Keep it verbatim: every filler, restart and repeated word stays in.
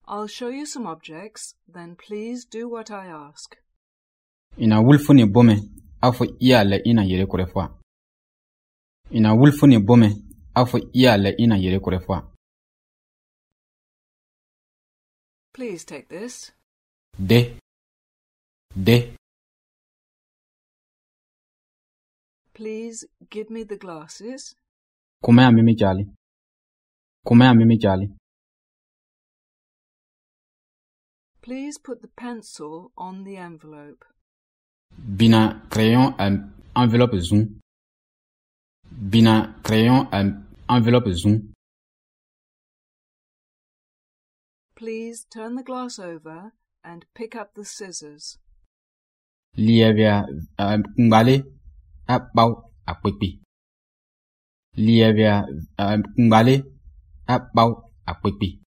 I'll show you some objects, then please do what I ask. Ina wulfuni bome afo iyale ina yere kurefwa. Ina wulfuni bome afo iyale ina yere kurefwa. Please take this. De. De. Please give me the glasses. Kumea mimi jali. Kumea mimi jali. Please put the pencil on the envelope. Bina crayon en enveloppe zoom. Bina crayon en enveloppe zoom. Please turn the glass over and pick up the scissors. Lievia ngale a pau a kpekpe. Lievia ngale a pau a kpekpe.